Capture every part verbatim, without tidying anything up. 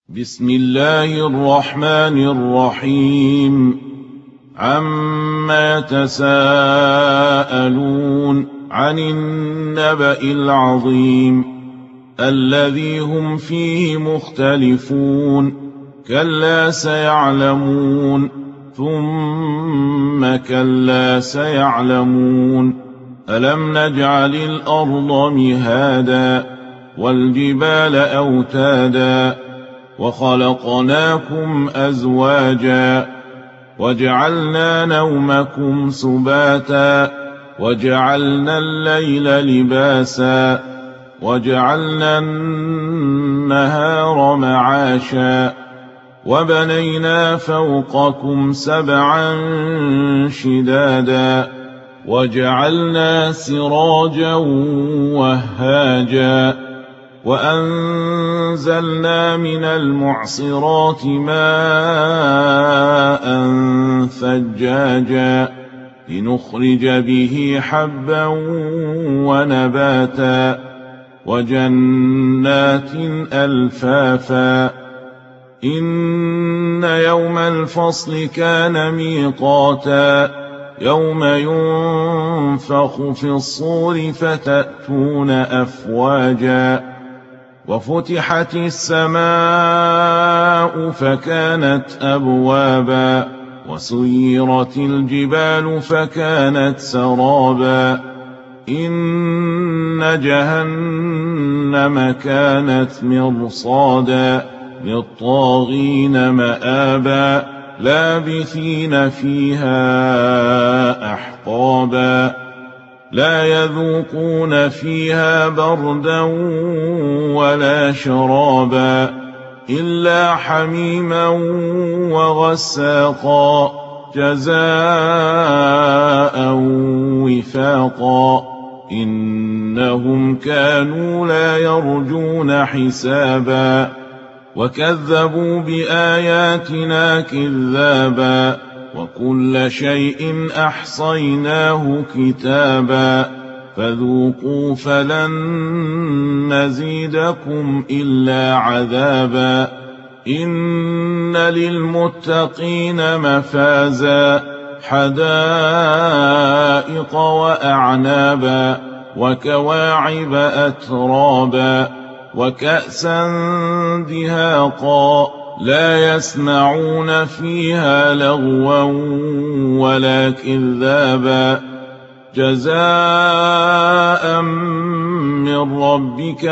بسم الله الرحمن الرحيم. عما يتساءلون عن النبأ العظيم الذي هم فيه مختلفون كلا سيعلمون ثم كلا سيعلمون ألم نجعل الأرض مهادا والجبال أوتادا وخلقناكم أزواجا وجعلنا نومكم سباتا وجعلنا الليل لباسا وجعلنا النهار معاشا وبنينا فوقكم سبعا شدادا وجعلنا سراجا وهاجا وأنزلنا من المعصرات ماء ثجاجا لنخرج به حبا ونباتا وجنات ألفافا إن يوم الفصل كان ميقاتا يوم ينفخ في الصور فتأتون أفواجا وفتحت السماء فكانت أبوابا وسيرت الجبال فكانت سرابا إن جهنم كانت مرصادا للطاغين مآبا لابثين فيها أحقابا لا يذوقون فيها بردا ولا شرابا إلا حميما وغساقا جزاء وفاقا إنهم كانوا لا يرجون حسابا وكذبوا بآياتنا كذابا وكل شيء أحصيناه كتابا فذوقوا فلن نزيدكم إلا عذابا إن للمتقين مفازا حدائق وأعنابا وكواعب أترابا وكأسا دهاقا لا يسمعون فيها لغوا ولا كذابا جزاء من ربك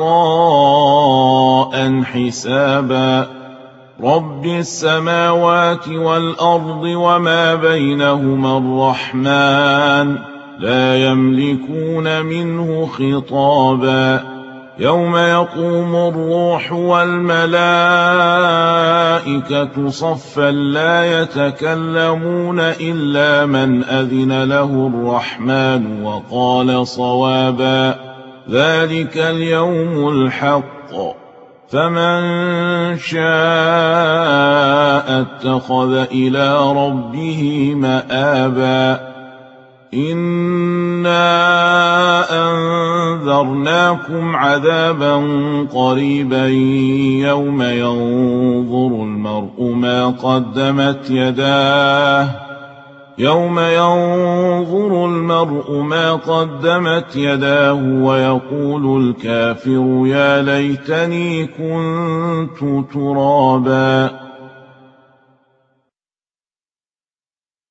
عطاء حسابا رب السماوات والأرض وما بينهما الرحمن لا يملكون منه خطابا يوم يقوم الروح والملائكة صفا لا يتكلمون إلا من أذن له الرحمن وقال صوابا ذلك اليوم الحق فمن شاء اتخذ إلى ربه مآبا إنا أنذرناكم عذابا قريبا يوم ينظر المرء ما قدمت يداه يوم ينظر المرء ما قدمت يداه ويقول الكافر يا ليتني كنت ترابا